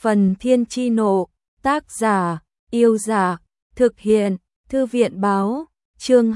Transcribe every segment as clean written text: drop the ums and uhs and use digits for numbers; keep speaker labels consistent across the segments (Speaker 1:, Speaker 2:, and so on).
Speaker 1: Phần Thiên Chi Nộ, tác giả, Yêu Giả, thực hiện, Thư viện Báo, chương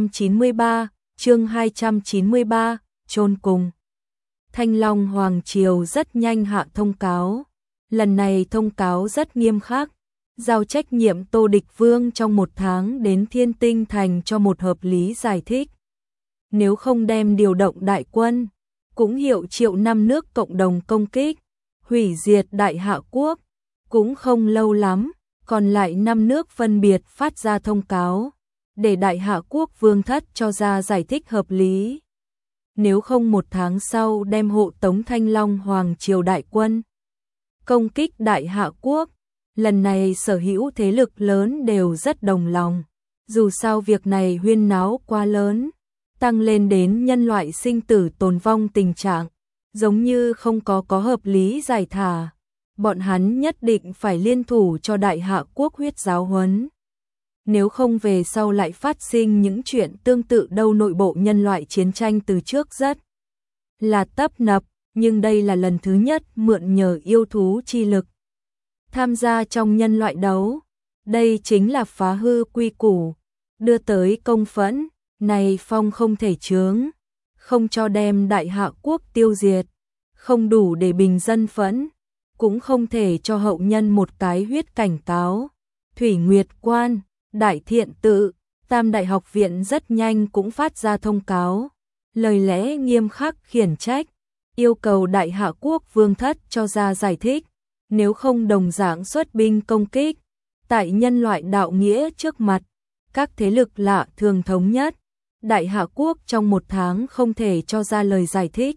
Speaker 1: 293, chôn cùng. Thanh Long Hoàng Triều rất nhanh hạ thông cáo. Lần này thông cáo rất nghiêm khắc, giao trách nhiệm Tô Địch Vương trong 1 tháng đến Thiên Tinh Thành cho một hợp lý giải thích. Nếu không đem điều động đại quân, cũng hiệu triệu 5 nước cộng đồng công kích, hủy diệt Đại Hạ Quốc. Cũng không lâu lắm, còn lại 5 nước phân biệt phát ra thông cáo, để Đại Hạ Quốc Vương thất cho ra giải thích hợp lý. Nếu không 1 tháng sau đem hộ tống Thanh Long Hoàng Triều đại quân công kích Đại Hạ Quốc. Lần này sở hữu thế lực lớn đều rất đồng lòng. Dù sao việc này huyên náo quá lớn, tăng lên đến nhân loại sinh tử tồn vong tình trạng, giống như không có hợp lý giải thả. Bọn hắn nhất định phải liên thủ cho Đại Hạ Quốc huyết giáo huấn. Nếu không về sau lại phát sinh những chuyện tương tự đâu. Nội bộ nhân loại chiến tranh từ trước rất là tấp nập, nhưng đây là lần thứ nhất mượn nhờ yêu thú chi lực tham gia trong nhân loại đấu. Đây chính là phá hư quy củ, đưa tới công phẫn, này phong không thể chướng, không cho đem Đại Hạ Quốc tiêu diệt, không đủ để bình dân phẫn, cũng không thể cho hậu nhân một cái huyết cảnh cáo. Thủy Nguyệt Quan, Đại Thiện Tự, Tam Đại Học Viện rất nhanh cũng phát ra thông cáo, lời lẽ nghiêm khắc khiển trách, yêu cầu Đại Hạ Quốc Vương thất cho ra giải thích, nếu không đồng dạng xuất binh công kích. Tại nhân loại đạo nghĩa trước mặt, các thế lực lạ thường thống nhất, Đại Hạ Quốc trong 1 tháng không thể cho ra lời giải thích.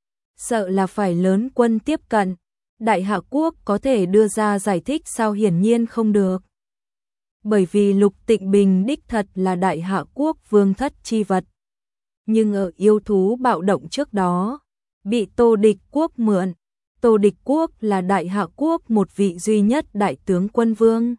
Speaker 1: Sợ là phải lớn quân tiếp cận, Đại Hạ Quốc có thể đưa ra giải thích sao? Hiển nhiên không được. Bởi vì Lục Tịnh Bình đích thật là Đại Hạ Quốc Vương thất chi vật. Nhưng ở yêu thú bạo động trước đó, bị Tô Địch Quốc mượn. Tô Địch Quốc là Đại Hạ Quốc một vị duy nhất đại tướng quân vương.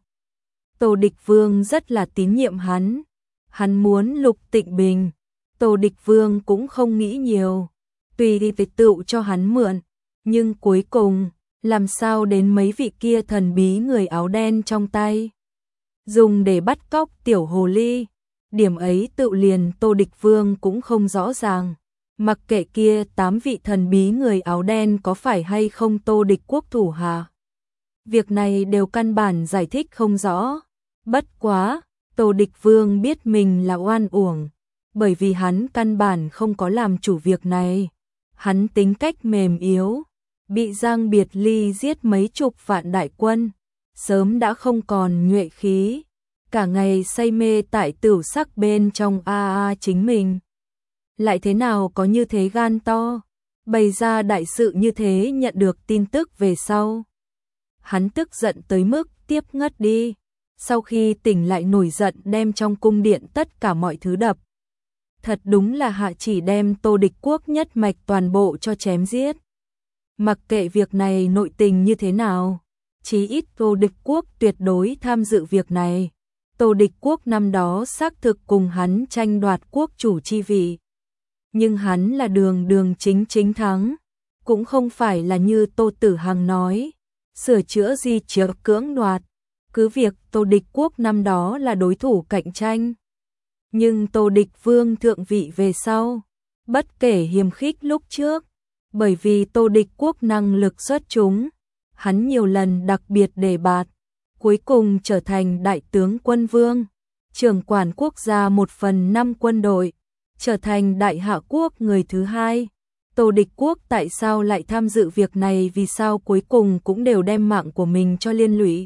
Speaker 1: Tô Địch Vương rất là tín nhiệm hắn. Hắn muốn Lục Tịnh Bình. Tô Địch Vương cũng không nghĩ nhiều, tùy đi về tựu cho hắn mượn. Nhưng cuối cùng, làm sao đến mấy vị kia thần bí người áo đen trong tay, dùng để bắt cóc tiểu hồ ly. Điểm ấy tự liền Tô Địch Vương cũng không rõ ràng. Mặc kệ kia 8 vị thần bí người áo đen có phải hay không Tô Địch Quốc thủ hạ, việc này đều căn bản giải thích không rõ. Bất quá, Tô Địch Vương biết mình là oan uổng, bởi vì hắn căn bản không có làm chủ việc này. Hắn tính cách mềm yếu, bị Giang Biệt Ly giết mấy chục vạn đại quân, sớm đã không còn nhuệ khí, cả ngày say mê tại tửu sắc bên trong chính mình. Lại thế nào có như thế gan to, bày ra đại sự như thế. Nhận được tin tức về sau, hắn tức giận tới mức tiếp ngất đi. Sau khi tỉnh lại nổi giận đem trong cung điện tất cả mọi thứ đập. Thật đúng là hạ chỉ đem Tô Địch Quốc nhất mạch toàn bộ cho chém giết. Mặc kệ việc này nội tình như thế nào, chí ít Tô Địch Quốc tuyệt đối tham dự việc này. Tô Địch Quốc năm đó xác thực cùng hắn tranh đoạt quốc chủ chi vị, nhưng hắn là đường chính thắng, cũng không phải là như Tô Tử Hằng nói, sửa chữa di chiếu cưỡng đoạt. Cứ việc Tô Địch Quốc năm đó là đối thủ cạnh tranh, nhưng Tô Địch Vương thượng vị về sau, bất kể hiềm khích lúc trước, bởi vì Tô Địch Quốc năng lực xuất chúng, hắn nhiều lần đặc biệt đề bạt, cuối cùng trở thành đại tướng quân vương, trưởng quản quốc gia 1/5 quân đội, trở thành Đại Hạ Quốc người thứ 2. Tô Địch Quốc tại sao lại tham dự việc này? Vì sao cuối cùng cũng đều đem mạng của mình cho liên lụy?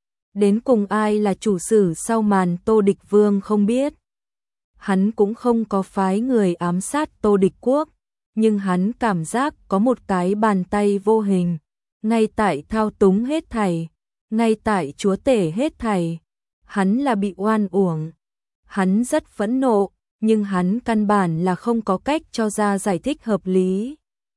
Speaker 1: Đến cùng ai là chủ sử sau màn Tô Địch Vương không biết. Hắn cũng không có phái người ám sát Tô Địch Quốc, nhưng hắn cảm giác có một cái bàn tay vô hình, ngay tại thao túng hết thảy, ngay tại chúa tể hết thảy. Hắn là bị oan uổng. Hắn rất phẫn nộ, nhưng hắn căn bản là không có cách cho ra giải thích hợp lý.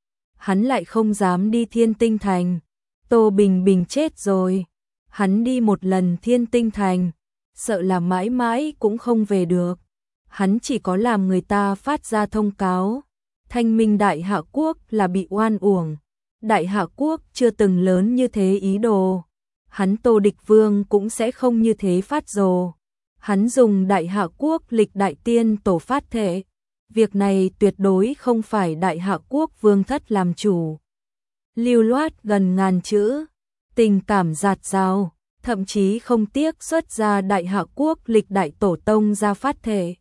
Speaker 1: Hắn lại không dám đi Thiên Tinh Thành. Tô Bình Bình chết rồi, hắn đi một lần Thiên Tinh Thành, sợ là mãi mãi cũng không về được. Hắn chỉ có làm người ta phát ra thông cáo, thanh minh Đại Hạ Quốc là bị oan uổng, Đại Hạ quốc chưa từng lớn như thế ý đồ. Hắn Tô Địch Vương cũng sẽ không như thế phát rồ. Hắn dùng Đại Hạ quốc lịch đại tiên tổ phát thể. Việc này tuyệt đối không phải Đại Hạ quốc vương thất làm chủ. Lưu loát gần ngàn chữ, tình cảm dạt dào, thậm chí không tiếc xuất ra Đại Hạ quốc lịch đại tổ tông ra phát thể.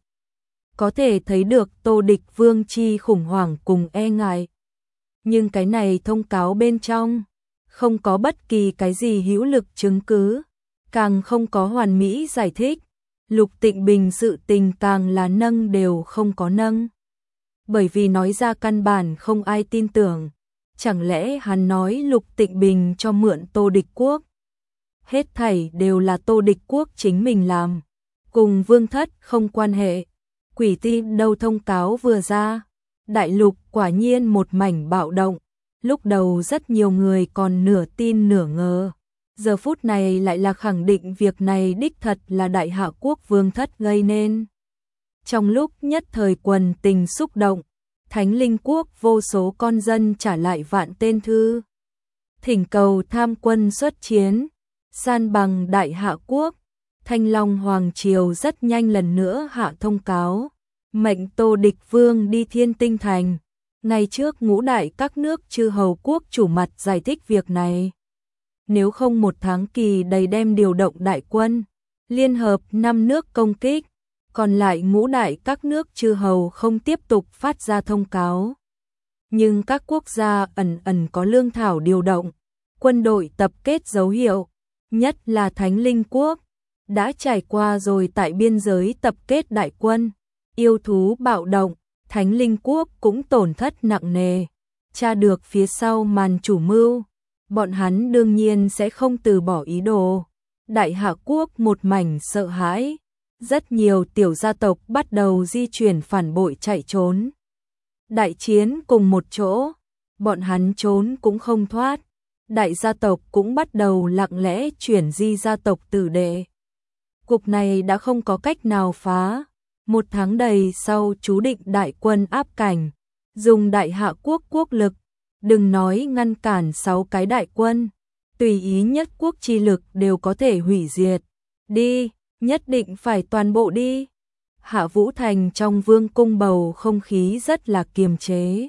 Speaker 1: Có thể thấy được Tô Địch Vương chi khủng hoảng cùng e ngại. Nhưng cái này thông cáo bên trong, không có bất kỳ cái gì hữu lực chứng cứ, càng không có hoàn mỹ giải thích. Lục Tịnh Bình sự tình càng là nâng đều không có nâng. Bởi vì nói ra căn bản không ai tin tưởng. Chẳng lẽ hắn nói Lục Tịnh Bình cho mượn Tô Địch Quốc? Hết thảy đều là Tô Địch Quốc chính mình làm. Cùng vương thất không quan hệ. Quỷ tin đâu thông cáo vừa ra. Đại lục quả nhiên một mảnh bạo động. Lúc đầu rất nhiều người còn nửa tin nửa ngờ. Giờ phút này lại là khẳng định việc này đích thật là Đại Hạ quốc vương thất gây nên. Trong lúc nhất thời quần tình xúc động, Thánh Linh quốc vô số con dân trả lại vạn tên thư. Thỉnh cầu tham quân xuất chiến, san bằng Đại Hạ quốc. Thanh Long Hoàng Triều rất nhanh lần nữa hạ thông cáo. Mệnh Tô Địch Vương đi Thiên Tinh Thành. Ngày trước ngũ đại các nước chư hầu quốc chủ mặt giải thích việc này. Nếu không một tháng kỳ đầy đem điều động đại quân, liên hợp 5 nước công kích, còn lại ngũ đại các nước chư hầu không tiếp tục phát ra thông cáo. Nhưng các quốc gia ẩn ẩn có lương thảo điều động, quân đội tập kết dấu hiệu, nhất là Thánh Linh quốc, đã trải qua rồi tại biên giới tập kết đại quân, yêu thú bạo động, Thánh Linh quốc cũng tổn thất nặng nề, tra được phía sau màn chủ mưu. Bọn hắn đương nhiên sẽ không từ bỏ ý đồ. Đại Hạ quốc một mảnh sợ hãi. Rất nhiều tiểu gia tộc bắt đầu di chuyển phản bội chạy trốn. Đại chiến cùng một chỗ. Bọn hắn trốn cũng không thoát. Đại gia tộc cũng bắt đầu lặng lẽ chuyển di gia tộc tử đệ. Cục này đã không có cách nào phá. Một tháng đầy sau chú định đại quân áp cảnh. Dùng Đại Hạ quốc quốc lực. Đừng nói ngăn cản 6 cái đại quân, tùy ý nhất quốc chi lực đều có thể hủy diệt. Đi, nhất định phải toàn bộ đi. Hạ Vũ Thành trong vương cung bầu không khí rất là kiềm chế.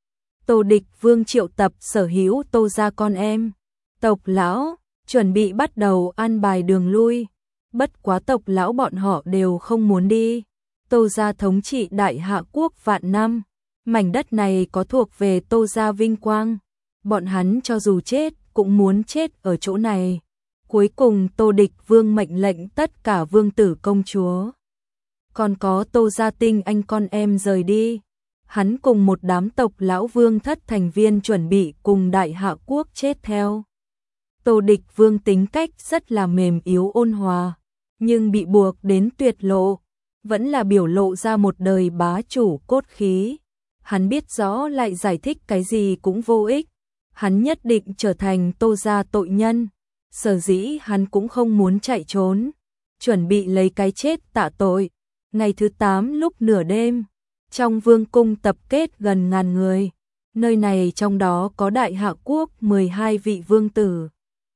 Speaker 1: Tô Địch Vương triệu tập sở hữu Tô gia con em, tộc lão, chuẩn bị bắt đầu an bài đường lui. Bất quá tộc lão bọn họ đều không muốn đi. Tô gia thống trị Đại Hạ quốc vạn năm. Mảnh đất này có thuộc về Tô gia vinh quang, bọn hắn cho dù chết cũng muốn chết ở chỗ này. Cuối cùng Tô Địch Vương mệnh lệnh tất cả vương tử công chúa, còn có Tô gia tinh anh con em rời đi. Hắn cùng một đám tộc lão vương thất thành viên chuẩn bị cùng Đại Hạ quốc chết theo. Tô Địch Vương tính cách rất là mềm yếu ôn hòa, nhưng bị buộc đến tuyệt lộ, vẫn là biểu lộ ra một đời bá chủ cốt khí. Hắn biết rõ lại giải thích cái gì cũng vô ích. Hắn nhất định trở thành Tô gia tội nhân. Sở dĩ hắn cũng không muốn chạy trốn, chuẩn bị lấy cái chết tạ tội. Ngày thứ 8 lúc nửa đêm, trong vương cung tập kết gần ngàn người. Nơi này trong đó có Đại Hạ quốc 12 vị vương tử,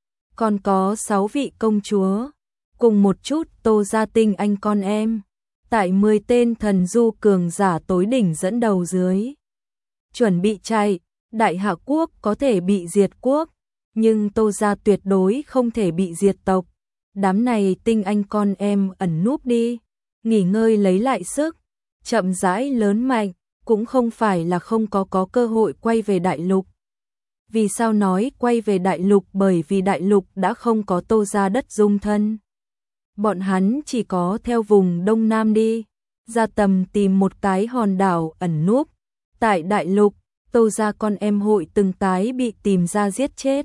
Speaker 1: còn có 6 vị công chúa, cùng một chút Tô gia tinh anh con em. Tại 10 tên thần du cường giả tối đỉnh dẫn đầu dưới. Chuẩn bị chạy, Đại Hạ quốc có thể bị diệt quốc, nhưng Tô gia tuyệt đối không thể bị diệt tộc. Đám này tinh anh con em ẩn núp đi, nghỉ ngơi lấy lại sức, chậm rãi lớn mạnh, cũng không phải là không có cơ hội quay về đại lục. Vì sao nói quay về đại lục? Bởi vì đại lục đã không có Tô gia đất dung thân. Bọn hắn chỉ có theo vùng Đông Nam đi, ra tầm tìm một cái hòn đảo ẩn núp. Tại đại lục, Tô gia con em hội từng tái bị tìm ra giết chết.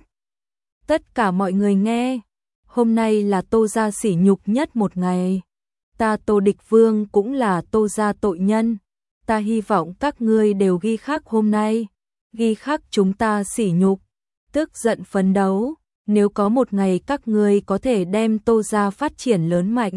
Speaker 1: Tất cả mọi người nghe, hôm nay là Tô gia sỉ nhục nhất một ngày. Ta Tô Địch Vương cũng là Tô gia tội nhân. Ta hy vọng các ngươi đều ghi khắc hôm nay, ghi khắc chúng ta sỉ nhục, tức giận phấn đấu. Nếu có một ngày các ngươi có thể đem Tô gia phát triển lớn mạnh,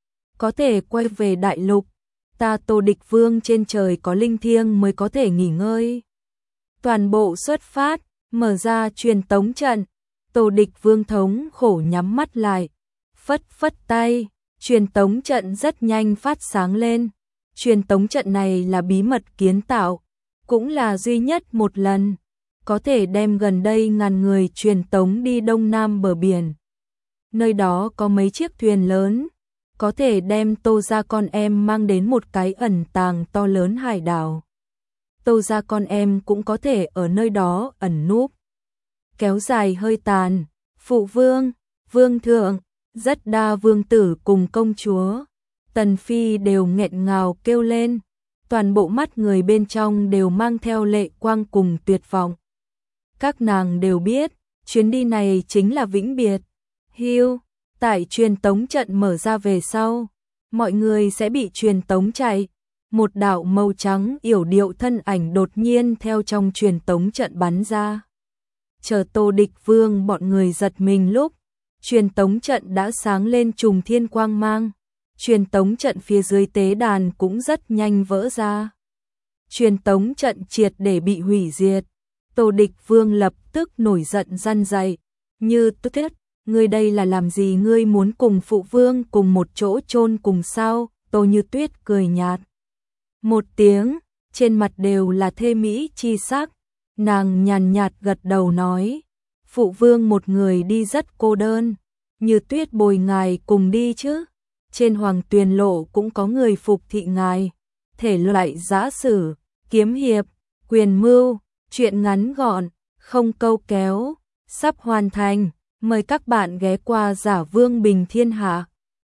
Speaker 1: có thể quay về đại lục, ta Tô Địch Vương trên trời có linh thiêng mới có thể nghỉ ngơi. Toàn bộ xuất phát, Mở ra truyền tống trận, Tô Địch Vương thống khổ nhắm mắt lại, phất phất tay, truyền tống trận rất nhanh phát sáng lên. Truyền tống trận này là bí mật kiến tạo, cũng là duy nhất một lần, có thể đem gần đây ngàn người truyền tống đi đông nam bờ biển. Nơi đó có mấy chiếc thuyền lớn, có thể đem Tô gia con em mang đến một cái ẩn tàng to lớn hải đảo. Tô gia con em cũng có thể ở nơi đó ẩn núp. Kéo dài hơi tàn, phụ vương, vương thượng, rất đa vương tử cùng công chúa, tần phi đều nghẹn ngào kêu lên, toàn bộ mắt người bên trong đều mang theo lệ quang cùng tuyệt vọng. Các nàng đều biết, chuyến đi này chính là vĩnh biệt. Hưu, tại truyền tống trận mở ra về sau, mọi người sẽ bị truyền tống chạy. Một đạo màu trắng yểu điệu thân ảnh đột nhiên theo trong truyền tống trận bắn ra. Chờ Tô Địch Vương bọn người giật mình lúc, truyền tống trận đã sáng lên trùng thiên quang mang. Truyền tống trận phía dưới tế đàn cũng rất nhanh vỡ ra. Truyền tống trận triệt để bị hủy diệt. Tô Địch Vương lập tức nổi giận răn dạy, như tức thiết, ngươi đây là làm gì, ngươi muốn cùng phụ vương cùng một chỗ chôn cùng sao? Tô Như Tuyết cười nhạt một tiếng, trên mặt đều là thê mỹ chi sắc, nàng nhàn nhạt gật đầu nói, phụ vương một người đi rất cô đơn, Như Tuyết bồi ngài cùng đi chứ, trên Hoàng Tuyền Lộ cũng có người phục thị ngài, thể loại giã sử, kiếm hiệp, quyền mưu, chuyện ngắn gọn, không câu kéo, sắp hoàn thành, mời các bạn ghé qua Giả Vương Bình Thiên Hạ.